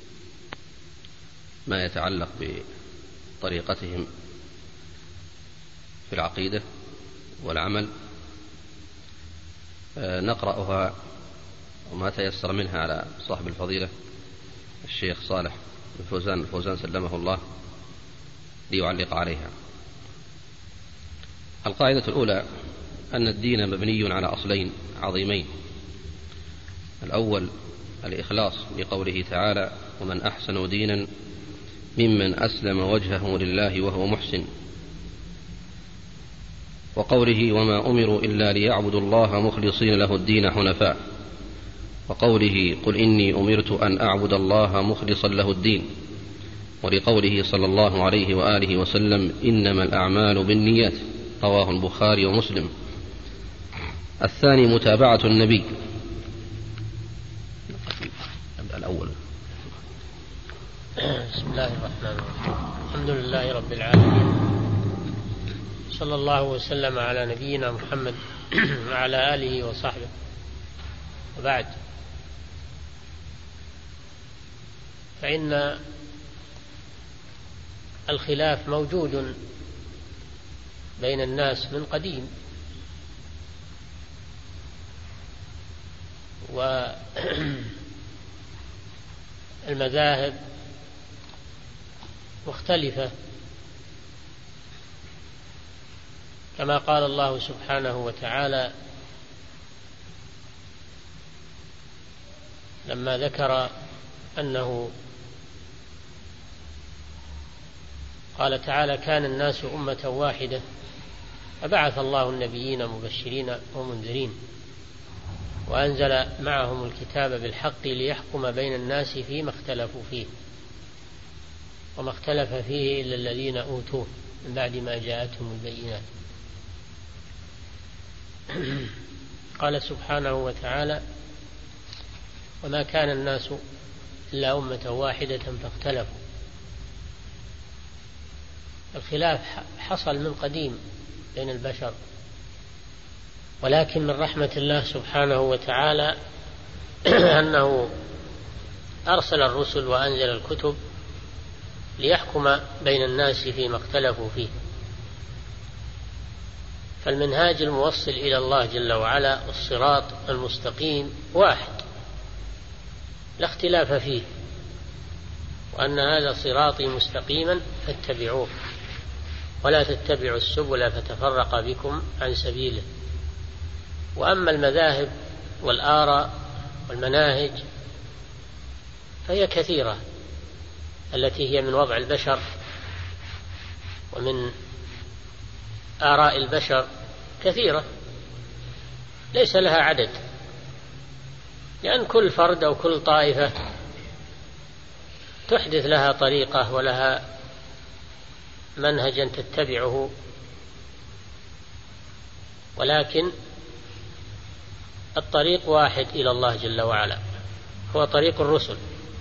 ما يتعلق بطريقتهم في العقيدة والعمل. نقرأها وما تيسر منها على صاحب الفضيلة الشيخ صالح الفوزان سلمه الله ليعلق عليها. القاعدة الأولى أن الدين مبني على أصلين عظيمين: الأول الإخلاص لقوله تعالى: ومن أحسن دينا ممن أسلم وجهه لله وهو محسن، وقوله: وما أمروا إلا ليعبدوا الله مخلصين له الدين حنفاء، وقوله: قل إني أمرت أن أعبد الله مخلصا له الدين، ولقوله صلى الله عليه وآله وسلم: إنما الأعمال بالنيات، رواه البخاري ومسلم. الثاني متابعة النبي. الأول. بسم الله الرحمن الرحيم. الحمد لله رب العالمين، صلى الله وسلم على نبينا محمد وعلى آله وصحبه، وبعد. فإن الخلاف موجود بين الناس من قديم، والمذاهب مختلفة، كما قال الله سبحانه وتعالى لما ذكر أنه قال تعالى: كان الناس أمة واحدة فبعث الله النبيين مبشرين ومنذرين وأنزل معهم الكتاب بالحق ليحكم بين الناس فيما اختلفوا فيه وما اختلف فيه إلا الذين أوتوه من بعد ما جاءتهم البينات. قال سبحانه وتعالى: وما كان الناس إلا أمة واحدة فاختلفوا. الخلاف حصل من قديم بين البشر، ولكن من رحمة الله سبحانه وتعالى أنه أرسل الرسل وأنزل الكتب ليحكم بين الناس فيما اختلفوا فيه. فالمنهاج الموصل إلى الله جل وعلا، الصراط المستقيم، واحد لا اختلاف فيه، وأن هذا صراطي مستقيما فاتبعوه ولا تتبعوا السبل فتفرق بكم عن سبيله. وأما المذاهب والآراء والمناهج فهي كثيرة، التي هي من وضع البشر ومن آراء البشر كثيرة ليس لها عدد، لأن كل فرد أو كل طائفة تحدث لها طريقة ولها منهجا تتبعه، ولكن الطريق واحد إلى الله جل وعلا، هو طريق الرسل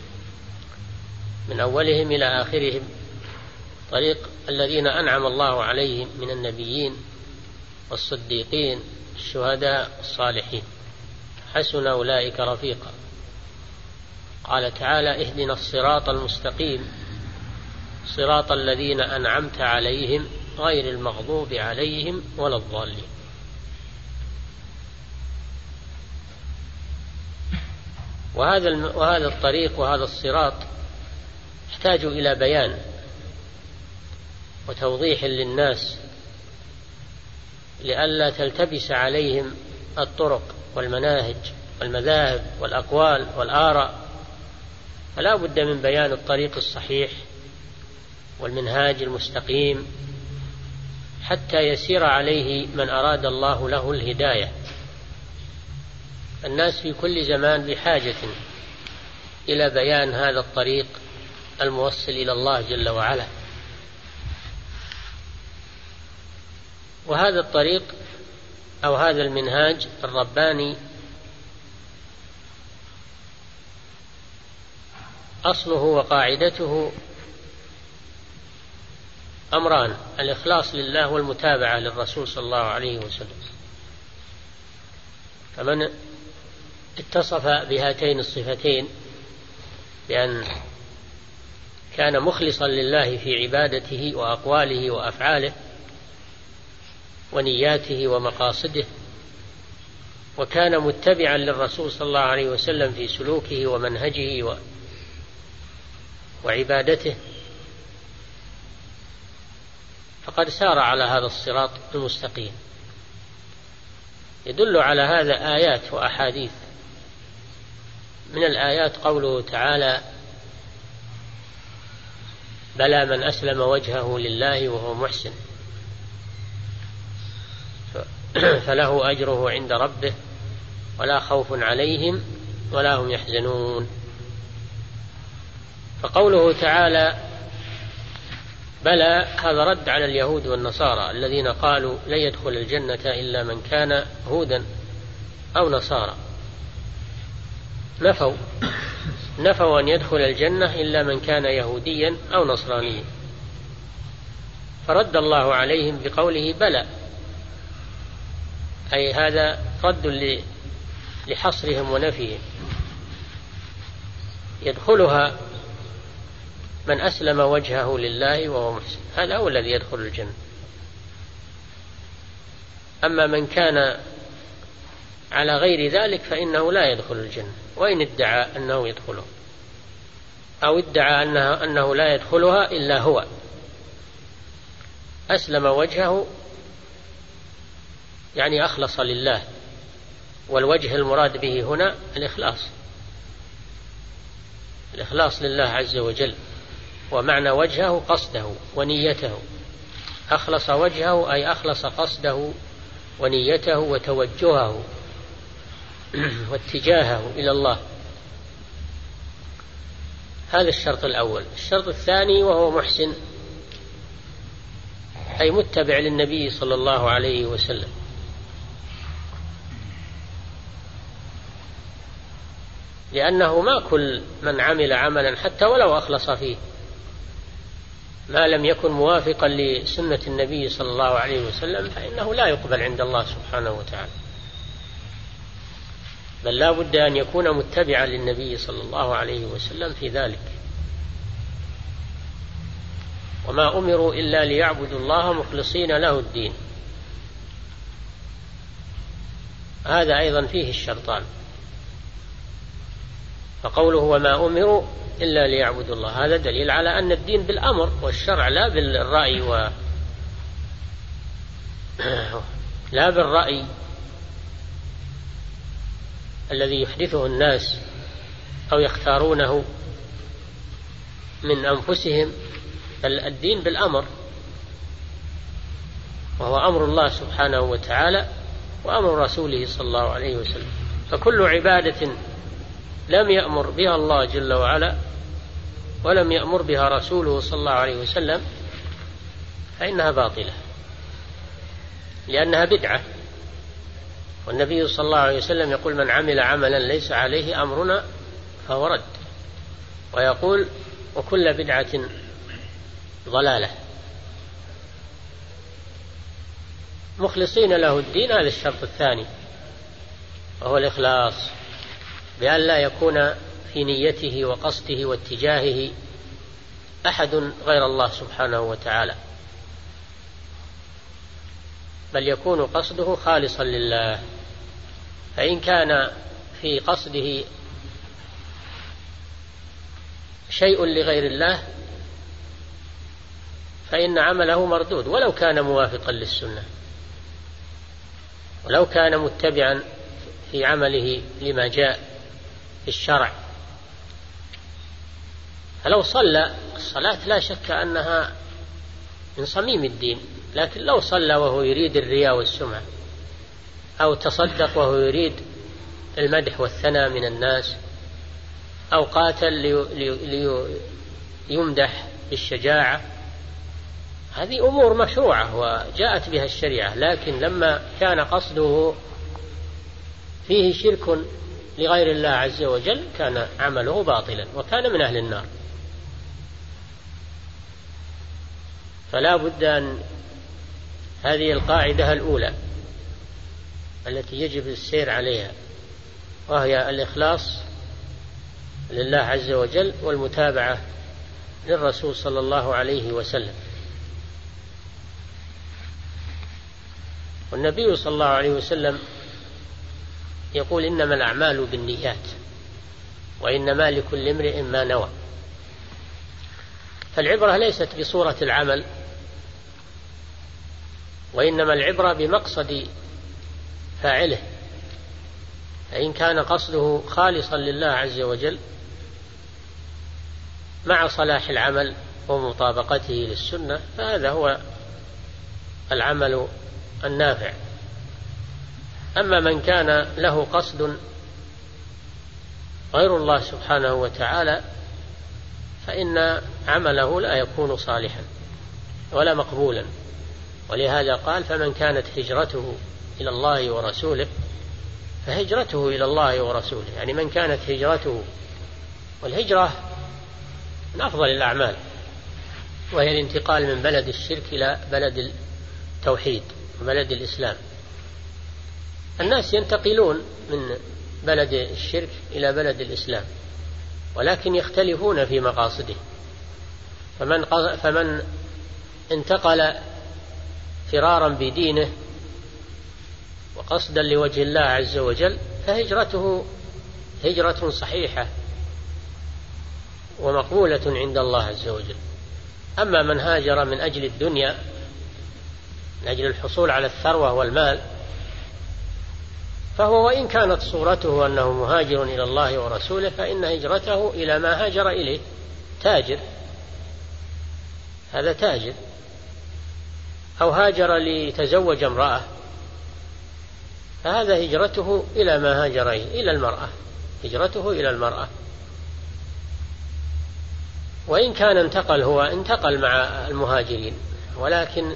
من أولهم إلى آخرهم، طريق الذين أنعم الله عليهم من النبيين والصديقين الشهداء الصالحين، حسن أولئك رفيقا. قال تعالى: اهدنا الصراط المستقيم صراط الذين أنعمت عليهم غير المغضوب عليهم ولا الضالين. وهذا الطريق وهذا الصراط يحتاج إلى بيان وتوضيح للناس لئلا تلتبس عليهم الطرق والمناهج والمذاهب والأقوال والآراء، فلا بد من بيان الطريق الصحيح والمنهاج المستقيم حتى يسير عليه من أراد الله له الهداية. الناس في كل زمان بحاجة إلى بيان هذا الطريق الموصل إلى الله جل وعلا. وهذا الطريق أو هذا المنهاج الرباني أصله وقاعدته أمران: الإخلاص لله والمتابعة للرسول صلى الله عليه وسلم. فمن اتصف بهاتين الصفتين بأن كان مخلصا لله في عبادته وأقواله وأفعاله ونياته ومقاصده، وكان متبعا للرسول صلى الله عليه وسلم في سلوكه ومنهجه وعبادته، فقد سار على هذا الصراط المستقيم. يدل على هذا آيات وأحاديث. من الآيات قوله تعالى: بلى من أسلم وجهه لله وهو محسن فله أجره عند ربه ولا خوف عليهم ولا هم يحزنون. فقوله تعالى بلى هذا رد على اليهود والنصارى الذين قالوا لن يدخل الجنة إلا من كان هودا أو نصارى. نفوا أن يدخل الجنة إلا من كان يهوديا أو نصرانيا، فرد الله عليهم بقوله بلى، أي هذا رد لحصرهم ونفيهم. يدخلها من أسلم وجهه لله وهو محسن، هذا هو الذي يدخل الجنة. أما من كان على غير ذلك فإنه لا يدخل الجنة، وإن ادعى أنه يدخله أو ادعى أنه لا يدخلها إلا هو. أسلم وجهه يعني أخلص لله، والوجه المراد به هنا الإخلاص لله عز وجل، ومعنى وجهه قصده ونيته. أخلص وجهه أي أخلص قصده ونيته وتوجهه واتجاهه إلى الله. هذا الشرط الأول. الشرط الثاني وهو محسن، أي متبع للنبي صلى الله عليه وسلم. لأنه ما كل من عمل عملا حتى ولو أخلص فيه ما لم يكن موافقا لسنة النبي صلى الله عليه وسلم فإنه لا يقبل عند الله سبحانه وتعالى، بل لا بد أن يكون متبعا للنبي صلى الله عليه وسلم في ذلك. وما أمروا إلا ليعبدوا الله مخلصين له الدين، هذا أيضا فيه الشرطان. فقوله وما أمروا إلا ليعبدوا الله هذا دليل على أن الدين بالأمر والشرع، لا بالرأي لا بالرأي الذي يحدثه الناس أو يختارونه من أنفسهم، بل الدين بالأمر، وهو أمر الله سبحانه وتعالى وأمر رسوله صلى الله عليه وسلم. فكل عبادة لم يأمر بها الله جل وعلا ولم يأمر بها رسوله صلى الله عليه وسلم فإنها باطلة، لأنها بدعة. والنبي صلى الله عليه وسلم يقول من عمل عملا ليس عليه أمرنا فهو رد، ويقول وكل بدعة ضلالة. مخلصين له الدين، هذا الشرط الثاني وهو الإخلاص، بأن لا يكون في نيته وقصده واتجاهه أحد غير الله سبحانه وتعالى، بل يكون قصده خالصا لله. فإن كان في قصده شيء لغير الله فإن عمله مردود، ولو كان موافقا للسنة، ولو كان متبعا في عمله لما جاء في الشرع. فلو صلى الصلاة لا شك أنها من صميم الدين، لكن لو صلى وهو يريد الرياء والسمعة، أو تصدق وهو يريد المدح والثناء من الناس، أو قاتل ليمدح بالشجاعة، هذه أمور مشروعة وجاءت بها الشريعة. لكن لما كان قصده فيه شرك لغير الله عز وجل كان عمله باطلا وكان من أهل النار. فلا بد أن هذه القاعدة الأولى التي يجب السير عليها، وهي الإخلاص لله عز وجل والمتابعة للرسول صلى الله عليه وسلم. والنبي صلى الله عليه وسلم يقول إنما الأعمال بالنيات وإنما لكل امرئ ما نوى. فالعبرة ليست بصورة العمل، وإنما العبرة بمقصد فاعله. فإن كان قصده خالصا لله عز وجل مع صلاح العمل ومطابقته للسنة فهذا هو العمل النافع. أما من كان له قصد غير الله سبحانه وتعالى فإن عمله لا يكون صالحا ولا مقبولا. ولهذا قال فمن كانت هجرته إلى الله ورسوله فهجرته إلى الله ورسوله، يعني من كانت هجرته، والهجرة من أفضل الأعمال وهي الانتقال من بلد الشرك إلى بلد التوحيد وبلد الإسلام. الناس ينتقلون من بلد الشرك إلى بلد الإسلام ولكن يختلفون في مقاصده. فمن انتقل فرارا بدينه وقصدا لوجه الله عز وجل فهجرته هجرة صحيحة ومقبولة عند الله عز وجل. أما من هاجر من أجل الدنيا، من أجل الحصول على الثروة والمال، فهو وإن كانت صورته أنه مهاجر إلى الله ورسوله فإن هجرته إلى ما هاجر إليه. تاجر، هذا تاجر، أو هاجر ليتزوج امرأة فهذا هجرته إلى ما هاجر إلى المرأة، هجرته إلى المرأة. وإن كان انتقل مع المهاجرين، ولكن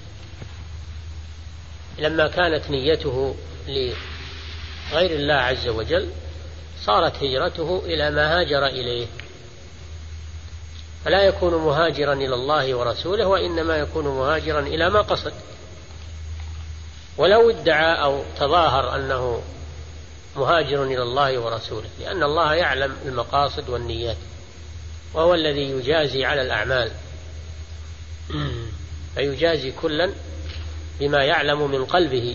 لما كانت نيته لغير الله عز وجل صارت هجرته إلى ما هاجر إليه، فلا يكون مهاجرا إلى الله ورسوله وإنما يكون مهاجرا إلى ما قصد. ولو ادعى أو تظاهر أنه مهاجر إلى الله ورسوله، لأن الله يعلم المقاصد والنيات وهو الذي يجازي على الأعمال، فيجازي كلا بما يعلم من قلبه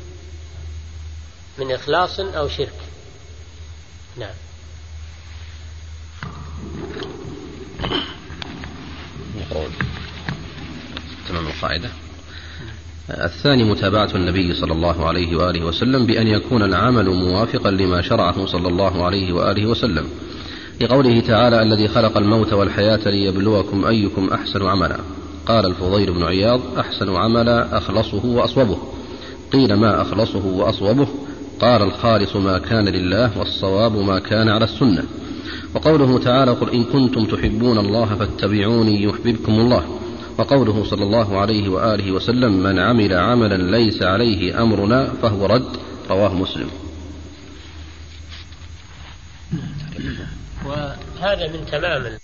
من إخلاص أو شرك. نعم. تمام القاعدة. الثاني متابعة النبي صلى الله عليه وآله وسلم بأن يكون العمل موافقا لما شرعه صلى الله عليه وآله وسلم، لقوله تعالى الذي خلق الموت والحياة ليبلوكم أيكم أحسن عملا. قال الفضيل بن عياض أحسن عملا أخلصه وأصوبه. قيل ما أخلصه وأصوبه؟ قال الخالص ما كان لله والصواب ما كان على السنة. وقوله تعالى قل إن كنتم تحبون الله فاتبعوني يحببكم الله. وقوله صلى الله عليه وآله وسلم من عمل عملا ليس عليه أمرنا فهو رد. رواه مسلم. وهذا من تمام